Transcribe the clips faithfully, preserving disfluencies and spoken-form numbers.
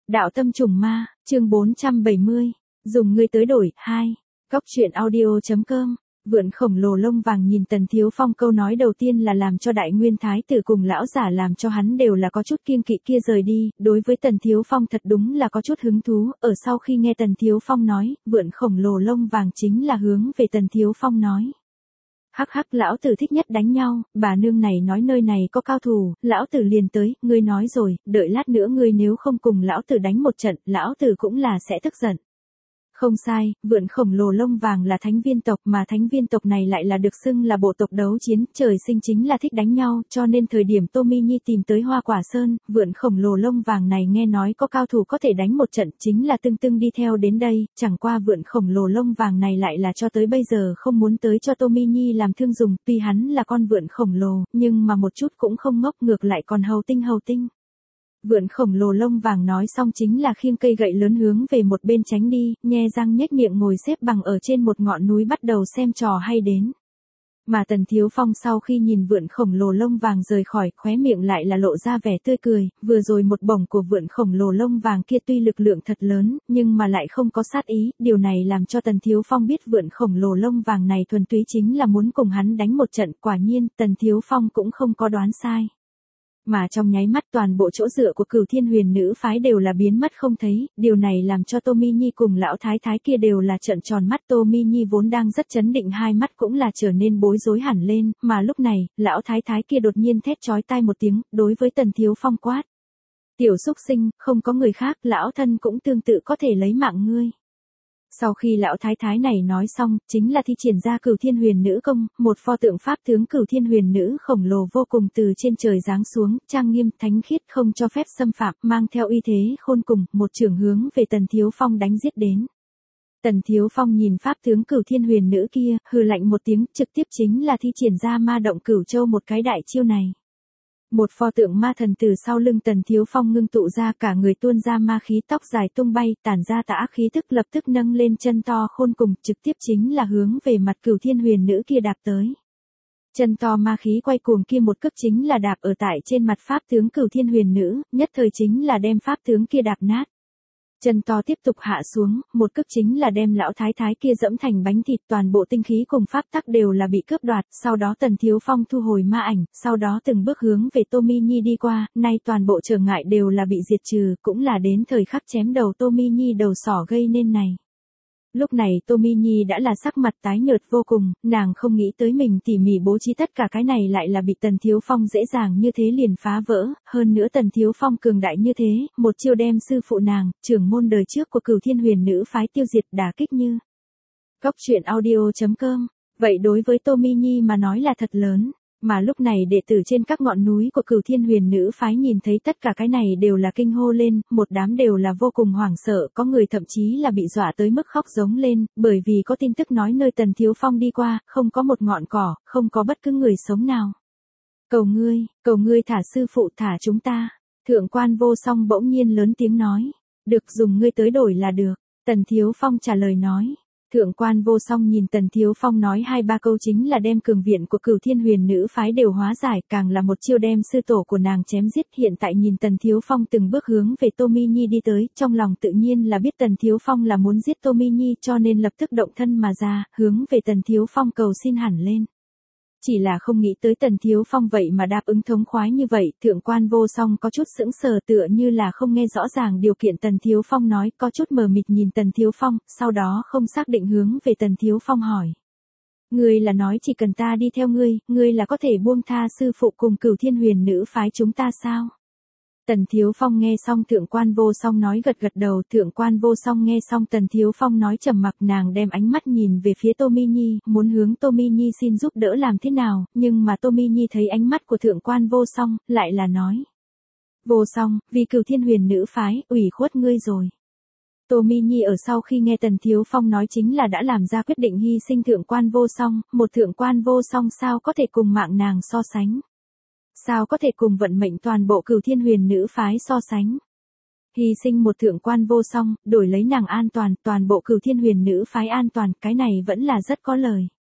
Đạo tâm trùng ma, chương bốn trăm bảy mươi, dùng ngươi tới đổi, hai, góc truyện audio.com, vượn khổng lồ lông vàng nhìn Tần Thiếu Phong câu nói đầu tiên là làm cho đại nguyên thái tử cùng lão giả làm cho hắn đều là có chút kiêng kỵ kia rời đi, đối với Tần Thiếu Phong thật đúng là có chút hứng thú, ở sau khi nghe Tần Thiếu Phong nói, vượn khổng lồ lông vàng chính là hướng về Tần Thiếu Phong nói. Hắc hắc, lão tử thích nhất đánh nhau, bà nương này nói nơi này có cao thủ, lão tử liền tới, ngươi nói rồi, đợi lát nữa ngươi nếu không cùng lão tử đánh một trận, lão tử cũng là sẽ tức giận. Không sai, vượn khổng lồ lông vàng là thánh viên tộc mà thánh viên tộc này lại là được xưng là bộ tộc đấu chiến, trời sinh chính là thích đánh nhau, cho nên thời điểm Tommy Nhi tìm tới Hoa Quả Sơn, vượn khổng lồ lông vàng này nghe nói có cao thủ có thể đánh một trận chính là tưng tưng đi theo đến đây, chẳng qua vượn khổng lồ lông vàng này lại là cho tới bây giờ không muốn tới cho Tommy Nhi làm thương dùng, tuy hắn là con vượn khổng lồ, nhưng mà một chút cũng không ngốc, ngược lại còn hầu tinh hầu tinh. Vượn khổng lồ lông vàng nói xong chính là khiêng cây gậy lớn hướng về một bên tránh đi, nhe răng nhếch miệng ngồi xếp bằng ở trên một ngọn núi bắt đầu xem trò hay đến. Mà Tần Thiếu Phong sau khi nhìn vượn khổng lồ lông vàng rời khỏi, khóe miệng lại là lộ ra vẻ tươi cười, vừa rồi một bổng của vượn khổng lồ lông vàng kia tuy lực lượng thật lớn, nhưng mà lại không có sát ý, điều này làm cho Tần Thiếu Phong biết vượn khổng lồ lông vàng này thuần túy chính là muốn cùng hắn đánh một trận, quả nhiên, Tần Thiếu Phong cũng không có đoán sai. Mà trong nháy mắt toàn bộ chỗ dựa của Cửu Thiên Huyền Nữ phái đều là biến mất không thấy, điều này làm cho Tommy Nhi cùng lão thái thái kia đều là trợn tròn mắt. Tommy Nhi vốn đang rất chấn định, hai mắt cũng là trở nên bối rối hẳn lên, mà lúc này, lão thái thái kia đột nhiên thét chói tai một tiếng, đối với Tần Thiếu Phong quát. Tiểu xúc sinh, không có người khác, lão thân cũng tương tự có thể lấy mạng ngươi. Sau khi lão thái thái này nói xong, chính là thi triển ra Cửu Thiên Huyền Nữ công, một pho tượng pháp tướng Cửu Thiên Huyền Nữ khổng lồ vô cùng từ trên trời giáng xuống, trang nghiêm, thánh khiết, không cho phép xâm phạm, mang theo uy thế khôn cùng, một chưởng hướng về Tần Thiếu Phong đánh giết đến. Tần Thiếu Phong nhìn pháp tướng Cửu Thiên Huyền Nữ kia, hừ lạnh một tiếng, trực tiếp chính là thi triển ra ma động Cửu Châu một cái đại chiêu này. Một pho tượng ma thần từ sau lưng Tần Thiếu Phong ngưng tụ ra, cả người tuôn ra ma khí, tóc dài tung bay, tản ra tà ác khí tức, lập tức nâng lên chân to khôn cùng, trực tiếp chính là hướng về mặt Cửu Thiên Huyền Nữ kia đạp tới. Chân to ma khí quay cuồng kia một cước chính là đạp ở tại trên mặt pháp tướng Cửu Thiên Huyền Nữ, nhất thời chính là đem pháp tướng kia đạp nát. Chân to tiếp tục hạ xuống, một cước chính là đem lão thái thái kia dẫm thành bánh thịt, toàn bộ tinh khí cùng pháp tắc đều là bị cướp đoạt, sau đó Tần Thiếu Phong thu hồi ma ảnh, sau đó từng bước hướng về Tommy Nhi đi qua, nay toàn bộ trở ngại đều là bị diệt trừ, cũng là đến thời khắc chém đầu Tommy Nhi đầu sỏ gây nên này. Lúc này Tommy Nhi đã là sắc mặt tái nhợt vô cùng, nàng không nghĩ tới mình tỉ mỉ bố trí tất cả cái này lại là bị Tần Thiếu Phong dễ dàng như thế liền phá vỡ, hơn nữa Tần Thiếu Phong cường đại như thế, một chiêu đem sư phụ nàng, trưởng môn đời trước của Cửu Thiên Huyền Nữ phái tiêu diệt, đả kích như. Góc truyện audio.com, vậy đối với Tommy Nhi mà nói là thật lớn. Mà lúc này đệ tử trên các ngọn núi của Cửu Thiên Huyền Nữ phái nhìn thấy tất cả cái này đều là kinh hô lên, một đám đều là vô cùng hoảng sợ, có người thậm chí là bị dọa tới mức khóc giống lên, bởi vì có tin tức nói nơi Tần Thiếu Phong đi qua, không có một ngọn cỏ, không có bất cứ người sống nào. Cầu ngươi, cầu ngươi thả sư phụ, thả chúng ta. Thượng quan Vô Song bỗng nhiên lớn tiếng nói, được, dùng ngươi tới đổi là được. Tần Thiếu Phong trả lời nói. Thượng quan Vô Song nhìn Tần Thiếu Phong nói hai ba câu chính là đem cường viện của Cửu Thiên Huyền Nữ phái đều hóa giải, càng là một chiêu đem sư tổ của nàng chém giết. Hiện tại nhìn Tần Thiếu Phong từng bước hướng về Tommy Nhi đi tới, trong lòng tự nhiên là biết Tần Thiếu Phong là muốn giết Tommy Nhi, cho nên lập tức động thân mà ra, hướng về Tần Thiếu Phong cầu xin hẳn lên. Chỉ là không nghĩ tới Tần Thiếu Phong vậy mà đáp ứng thống khoái như vậy, Thượng quan Vô Song có chút sững sờ, tựa như là không nghe rõ ràng điều kiện Tần Thiếu Phong nói, có chút mờ mịt nhìn Tần Thiếu Phong, sau đó không xác định hướng về Tần Thiếu Phong hỏi. Ngươi là nói chỉ cần ta đi theo ngươi, ngươi là có thể buông tha sư phụ cùng Cửu Thiên Huyền Nữ phái chúng ta sao? Tần Thiếu Phong nghe xong Thượng quan Vô Song nói gật gật đầu, Thượng quan Vô Song nghe xong Tần Thiếu Phong nói trầm mặc, nàng đem ánh mắt nhìn về phía Tommy Nhi, muốn hướng Tommy Nhi xin giúp đỡ làm thế nào, nhưng mà Tommy Nhi thấy ánh mắt của Thượng quan Vô Song, lại là nói. Vô Song, vì Cửu Thiên Huyền Nữ phái, ủy khuất ngươi rồi. Tommy Nhi ở sau khi nghe Tần Thiếu Phong nói chính là đã làm ra quyết định hy sinh Thượng quan Vô Song, một Thượng quan Vô Song sao có thể cùng mạng nàng so sánh. Sao có thể cùng vận mệnh toàn bộ Cửu Thiên Huyền Nữ phái so sánh. Hy sinh một Thượng quan Vô Song, đổi lấy nàng an toàn, toàn bộ Cửu Thiên Huyền Nữ phái an toàn, cái này vẫn là rất có lời.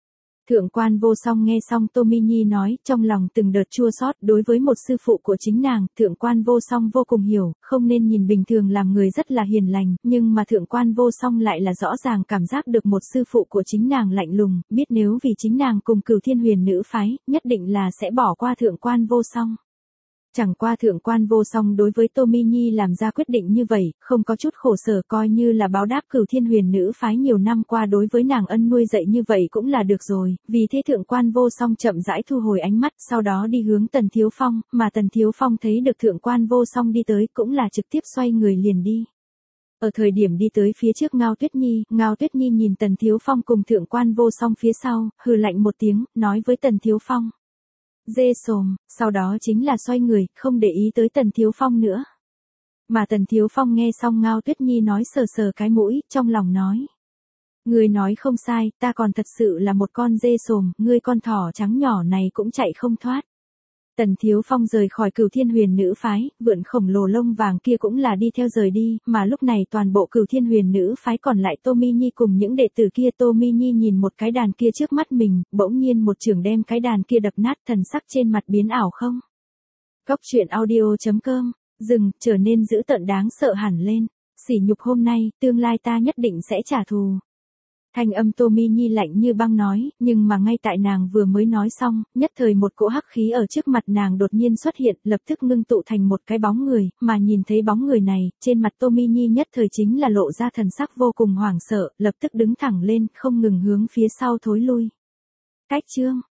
Thượng quan vô song nghe xong Tô Mi Nhi nói, trong lòng từng đợt chua xót, đối với một sư phụ của chính nàng, thượng quan vô song vô cùng hiểu, không nên nhìn bình thường làm người rất là hiền lành, nhưng mà thượng quan vô song lại là rõ ràng cảm giác được một sư phụ của chính nàng lạnh lùng, biết nếu vì chính nàng cùng Cửu Thiên Huyền nữ phái, nhất định là sẽ bỏ qua thượng quan vô song. Chẳng qua thượng quan vô song đối với Tô Mi Nhi làm ra quyết định như vậy, không có chút khổ sở, coi như là báo đáp Cửu Thiên Huyền nữ phái nhiều năm qua đối với nàng ân nuôi dạy như vậy cũng là được rồi, vì thế thượng quan vô song chậm rãi thu hồi ánh mắt, sau đó đi hướng Tần Thiếu Phong, mà Tần Thiếu Phong thấy được thượng quan vô song đi tới, cũng là trực tiếp xoay người liền đi. Ở thời điểm đi tới phía trước Ngao Tuyết Nhi, Ngao Tuyết Nhi nhìn Tần Thiếu Phong cùng thượng quan vô song phía sau, hừ lạnh một tiếng, nói với Tần Thiếu Phong. Dê sồm, sau đó chính là xoay người, không để ý tới Tần Thiếu Phong nữa. Mà Tần Thiếu Phong nghe xong Ngao Tuyết Nhi nói sờ sờ cái mũi, trong lòng nói. Ngươi nói không sai, ta còn thật sự là một con dê sồm, ngươi con thỏ trắng nhỏ này cũng chạy không thoát. Tần Thiếu Phong rời khỏi Cửu Thiên Huyền nữ phái, vượn khổng lồ lông vàng kia cũng là đi theo rời đi, mà lúc này toàn bộ Cửu Thiên Huyền nữ phái còn lại Tô Mi Nhi cùng những đệ tử kia. Tô Mi Nhi nhìn một cái đàn kia trước mắt mình, bỗng nhiên một chưởng đem cái đàn kia đập nát, thần sắc trên mặt biến ảo không. Góc truyện audio chấm com, dừng, trở nên dữ tợn đáng sợ hẳn lên, sỉ nhục hôm nay, tương lai ta nhất định sẽ trả thù. Thanh âm Tô Mi Nhi lạnh như băng nói, nhưng mà ngay tại nàng vừa mới nói xong, nhất thời một cỗ hắc khí ở trước mặt nàng đột nhiên xuất hiện, lập tức ngưng tụ thành một cái bóng người, mà nhìn thấy bóng người này, trên mặt Tô Mi Nhi nhất thời chính là lộ ra thần sắc vô cùng hoảng sợ, lập tức đứng thẳng lên, không ngừng hướng phía sau thối lui. Cách chương